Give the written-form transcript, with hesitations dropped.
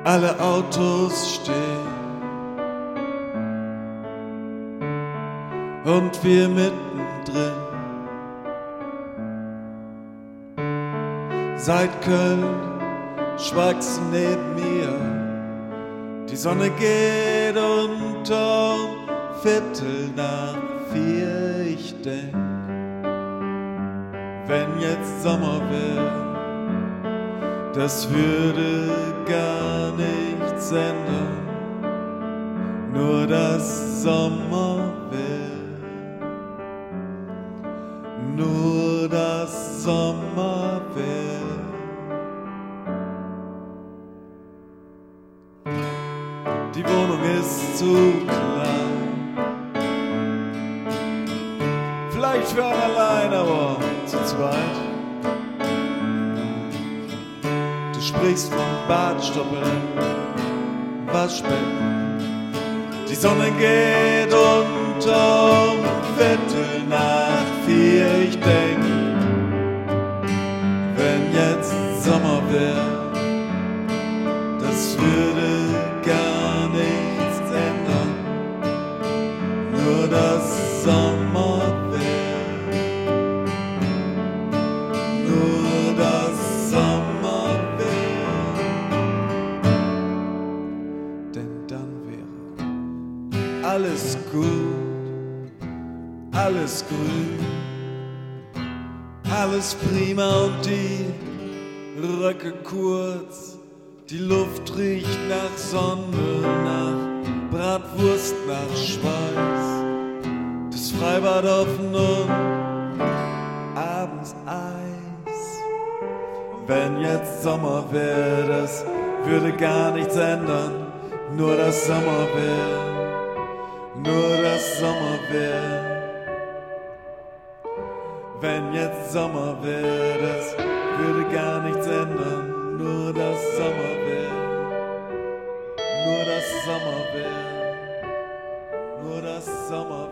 alle Autos stehen und wir mittendrin. Seit Köln schweigst du neben mir, die Sonne geht unter Viertel nach 4. Ich denk, wenn jetzt Sommer wär, das würde gar nichts ändern, nur dass Sommer wär, nur dass Sommer wär. Die Wohnung ist zu klein, vielleicht für einen allein, aber zu zweit. Du sprichst vom Badstoppeln, Waschbecken. Die Sonne geht unter Viertel nach 4. Ich denk, wenn jetzt Sommer wär, das würde gar nichts ändern, nur dass Sommer wär, nur dass Sommer wär, denn dann wäre alles gut, alles grün, alles prima und die Röcke kurz. Die Luft riecht nach Sonne, nach Bratwurst, nach Schweiß. Das Freibad offen und abends Eis. Wenn jetzt Sommer wär, das würde gar nichts ändern, nur dass Sommer wär, nur dass Sommer wär. Wenn jetzt Sommer wär, das würde gar nichts ändern, nur dass Sommer wär, nur dass Sommer wär, nur dass Sommer